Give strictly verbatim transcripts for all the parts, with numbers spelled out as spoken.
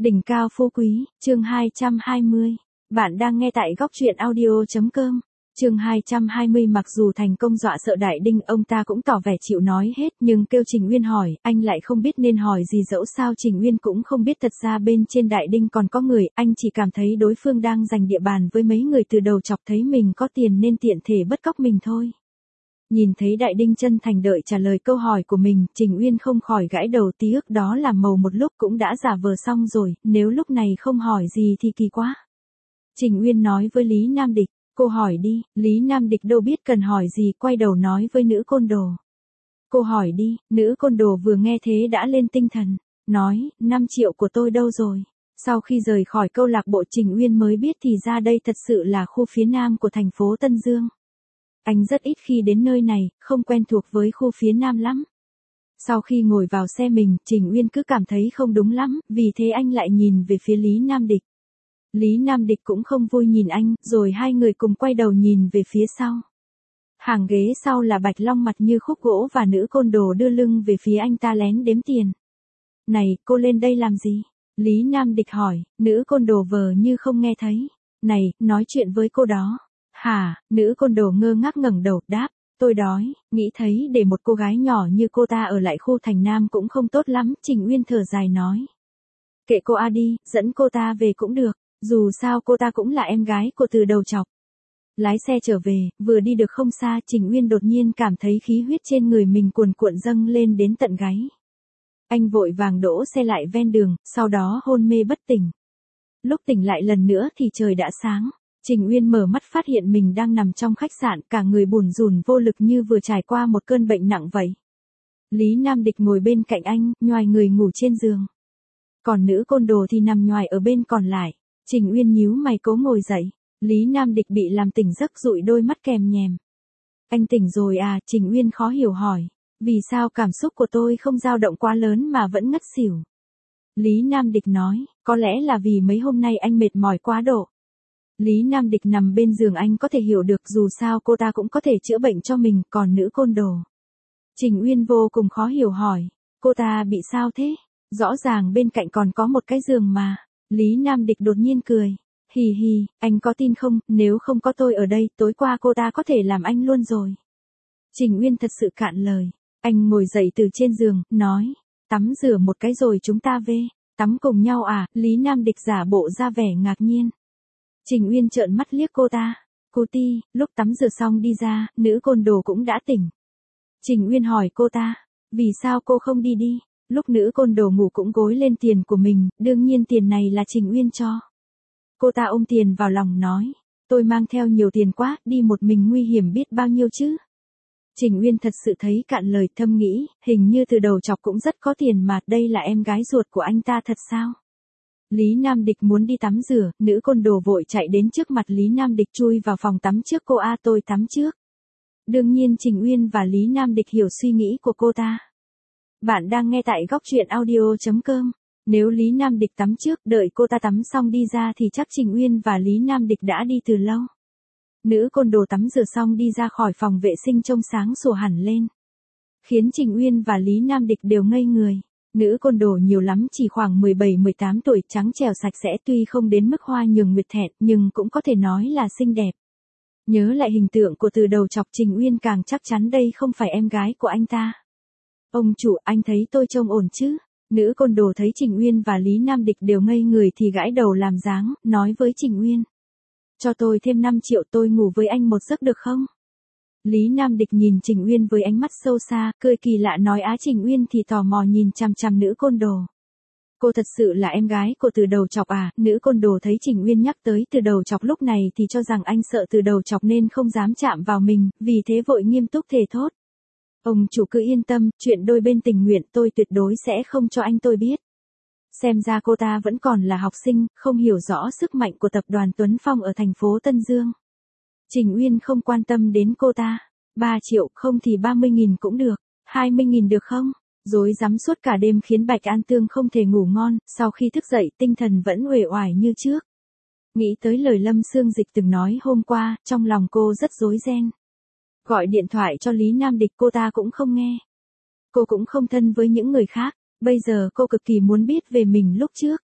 Đỉnh cao phú quý, chương hai trăm hai mươi. Bạn đang nghe tại góc truyện audio.com. Chương hai trăm hai mươi. Mặc dù thành công dọa sợ Đại Đinh, ông ta cũng tỏ vẻ chịu nói hết, nhưng kêu Trình Uyên hỏi, anh lại không biết nên hỏi gì. Dẫu sao Trình Uyên cũng không biết thật ra bên trên Đại Đinh còn có người, anh chỉ cảm thấy đối phương đang giành địa bàn với mấy người từ đầu chọc, thấy mình có tiền nên tiện thể bắt cóc mình thôi. Nhìn thấy Đại Đinh chân thành đợi trả lời câu hỏi của mình, Trình Uyên không khỏi gãi đầu, tí ức đó làm màu một lúc cũng đã giả vờ xong rồi, nếu lúc này không hỏi gì thì kỳ quá. Trình Uyên nói với Lý Nam Địch, cô hỏi đi. Lý Nam Địch đâu biết cần hỏi gì, quay đầu nói với nữ côn đồ. Cô hỏi đi. Nữ côn đồ vừa nghe thế đã lên tinh thần, nói, năm triệu của tôi đâu rồi? Sau khi rời khỏi câu lạc bộ, Trình Uyên mới biết thì ra đây thật sự là khu phía nam của thành phố Tân Dương. Anh rất ít khi đến nơi này, không quen thuộc với khu phía nam lắm. Sau khi ngồi vào xe mình, Trình Uyên cứ cảm thấy không đúng lắm, vì thế anh lại nhìn về phía Lý Nam Địch. Lý Nam Địch cũng không vui nhìn anh, rồi hai người cùng quay đầu nhìn về phía sau. Hàng ghế sau là Bạch Long mặt như khúc gỗ và nữ côn đồ đưa lưng về phía anh ta lén đếm tiền. Này, cô lên đây làm gì? Lý Nam Địch hỏi. Nữ côn đồ vờ như không nghe thấy. Này, nói chuyện với cô đó. Hả? Nữ côn đồ ngơ ngác ngẩng đầu, đáp, tôi đói. Nghĩ thấy để một cô gái nhỏ như cô ta ở lại khu thành nam cũng không tốt lắm. Trình Uyên thở dài nói, kệ cô a đi, dẫn cô ta về cũng được, dù sao cô ta cũng là em gái của từ đầu chọc. Lái xe trở về, vừa đi được không xa, Trình Uyên đột nhiên cảm thấy khí huyết trên người mình cuồn cuộn dâng lên đến tận gáy. Anh vội vàng đỗ xe lại ven đường, sau đó hôn mê bất tỉnh. Lúc tỉnh lại lần nữa thì trời đã sáng. Trình Uyên mở mắt phát hiện mình đang nằm trong khách sạn, cả người bủn rủn vô lực như vừa trải qua một cơn bệnh nặng vậy. Lý Nam Địch ngồi bên cạnh anh, nhoài người ngủ trên giường. Còn nữ côn đồ thì nằm nhoài ở bên còn lại. Trình Uyên nhíu mày cố ngồi dậy. Lý Nam Địch bị làm tỉnh giấc, dụi đôi mắt kèm nhèm. Anh tỉnh rồi à? Trình Uyên khó hiểu hỏi. Vì sao cảm xúc của tôi không dao động quá lớn mà vẫn ngất xỉu? Lý Nam Địch nói, có lẽ là vì mấy hôm nay anh mệt mỏi quá độ. Lý Nam Địch nằm bên giường, anh có thể hiểu được, dù sao cô ta cũng có thể chữa bệnh cho mình, còn nữ côn đồ. Trình Uyên vô cùng khó hiểu hỏi, cô ta bị sao thế? Rõ ràng bên cạnh còn có một cái giường mà. Lý Nam Địch đột nhiên cười. Hì hì, anh có tin không, nếu không có tôi ở đây, tối qua cô ta có thể làm anh luôn rồi. Trình Uyên thật sự cạn lời. Anh ngồi dậy từ trên giường, nói, tắm rửa một cái rồi chúng ta về. Tắm cùng nhau à? Lý Nam Địch giả bộ ra vẻ ngạc nhiên. Trình Uyên trợn mắt liếc cô ta. Cô Ti, lúc tắm rửa xong đi ra, nữ côn đồ cũng đã tỉnh. Trình Uyên hỏi cô ta, vì sao cô không đi đi? Lúc nữ côn đồ ngủ cũng gối lên tiền của mình, đương nhiên tiền này là Trình Uyên cho. Cô ta ôm tiền vào lòng nói, tôi mang theo nhiều tiền quá, đi một mình nguy hiểm biết bao nhiêu chứ. Trình Uyên thật sự thấy cạn lời, thầm nghĩ, hình như từ đầu chọc cũng rất có tiền mà, đây là em gái ruột của anh ta thật sao? Lý Nam Địch muốn đi tắm rửa, nữ côn đồ vội chạy đến trước mặt Lý Nam Địch, chui vào phòng tắm trước cô a, tôi tắm trước. Đương nhiên Trình Uyên và Lý Nam Địch hiểu suy nghĩ của cô ta. Bạn đang nghe tại góc truyện audio.com. Nếu Lý Nam Địch tắm trước, đợi cô ta tắm xong đi ra thì chắc Trình Uyên và Lý Nam Địch đã đi từ lâu. Nữ côn đồ tắm rửa xong đi ra khỏi phòng vệ sinh trông sáng sủa hẳn lên, khiến Trình Uyên và Lý Nam Địch đều ngây người. Nữ côn đồ nhiều lắm chỉ khoảng mười bảy mười tám tuổi, trắng trẻo sạch sẽ, tuy không đến mức hoa nhường nguyệt thẹn, nhưng cũng có thể nói là xinh đẹp. Nhớ lại hình tượng của từ đầu chọc, Trình Uyên càng chắc chắn đây không phải em gái của anh ta. Ông chủ, anh thấy tôi trông ổn chứ? Nữ côn đồ thấy Trình Uyên và Lý Nam Địch đều ngây người thì gãi đầu làm dáng, nói với Trình Uyên. Cho tôi thêm năm triệu, tôi ngủ với anh một giấc được không? Lý Nam Địch nhìn Trình Uyên với ánh mắt sâu xa, cười kỳ lạ nói á. Trình Uyên thì tò mò nhìn chằm chằm nữ côn đồ. Cô thật sự là em gái của từ đầu chọc à? Nữ côn đồ thấy Trình Uyên nhắc tới từ đầu chọc lúc này thì cho rằng anh sợ từ đầu chọc nên không dám chạm vào mình, vì thế vội nghiêm túc thề thốt. Ông chủ cứ yên tâm, chuyện đôi bên tình nguyện tôi tuyệt đối sẽ không cho anh tôi biết. Xem ra cô ta vẫn còn là học sinh, không hiểu rõ sức mạnh của tập đoàn Tuấn Phong ở thành phố Tân Dương. Trình Uyên không quan tâm đến cô ta. ba triệu, không thì ba mươi nghìn cũng được. hai mươi nghìn được không? Dối rắm suốt cả đêm khiến Bạch An Tương không thể ngủ ngon, sau khi thức dậy tinh thần vẫn uể oải như trước. Nghĩ tới lời Lâm Sương Dịch từng nói hôm qua, trong lòng cô rất rối ren. Gọi điện thoại cho Lý Nam Địch cô ta cũng không nghe. Cô cũng không thân với những người khác, bây giờ cô cực kỳ muốn biết về mình lúc trước.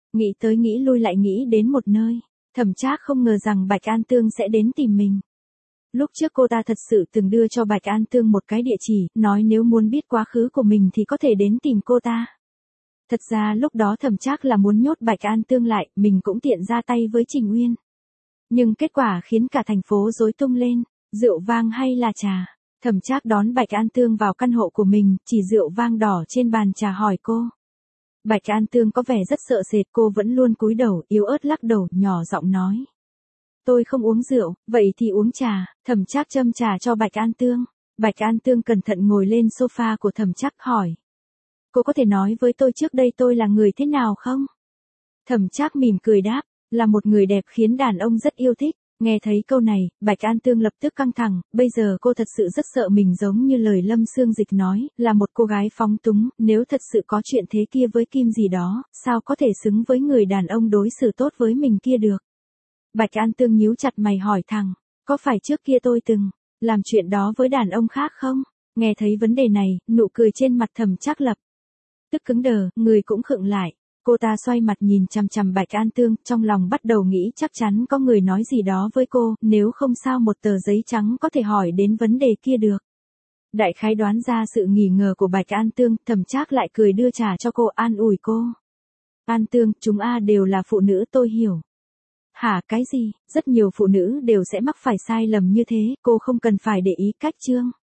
Nghĩ tới nghĩ lui lại nghĩ đến một nơi. Thẩm Trác không ngờ rằng Bạch An Tương sẽ đến tìm mình. Lúc trước cô ta thật sự từng đưa cho Bạch An Tương một cái địa chỉ, nói nếu muốn biết quá khứ của mình thì có thể đến tìm cô ta. Thật ra lúc đó Thẩm Trác là muốn nhốt Bạch An Tương lại, mình cũng tiện ra tay với Trình Uyên. Nhưng kết quả khiến cả thành phố rối tung lên, rượu vang hay là trà. Thẩm Trác đón Bạch An Tương vào căn hộ của mình, chỉ rượu vang đỏ trên bàn trà hỏi cô. Bạch An Tương có vẻ rất sợ sệt, cô vẫn luôn cúi đầu, yếu ớt lắc đầu, nhỏ giọng nói. Tôi không uống rượu, vậy thì uống trà. Thẩm Trác châm trà cho Bạch An Tương. Bạch An Tương cẩn thận ngồi lên sofa của Thẩm Trác hỏi. Cô có thể nói với tôi trước đây tôi là người thế nào không? Thẩm Trác mỉm cười đáp, là một người đẹp khiến đàn ông rất yêu thích. Nghe thấy câu này, Bạch An Tương lập tức căng thẳng, bây giờ cô thật sự rất sợ mình giống như lời Lâm Sương Dịch nói, là một cô gái phóng túng, nếu thật sự có chuyện thế kia với Kim gì đó, sao có thể xứng với người đàn ông đối xử tốt với mình kia được. Bạch An Tương nhíu chặt mày hỏi thẳng, có phải trước kia tôi từng làm chuyện đó với đàn ông khác không? Nghe thấy vấn đề này, nụ cười trên mặt Thẩm Trác lập tức cứng đờ, người cũng khựng lại. Cô ta xoay mặt nhìn chằm chằm Bạch An Tương, trong lòng bắt đầu nghĩ chắc chắn có người nói gì đó với cô, nếu không sao một tờ giấy trắng có thể hỏi đến vấn đề kia được. Đại khái đoán ra sự nghi ngờ của Bạch An Tương, Thẩm Trác lại cười đưa trà cho cô, an ủi cô. An Tương, chúng a đều là phụ nữ, tôi hiểu. Hả, cái gì? Rất nhiều phụ nữ đều sẽ mắc phải sai lầm như thế, cô không cần phải để ý cách chương.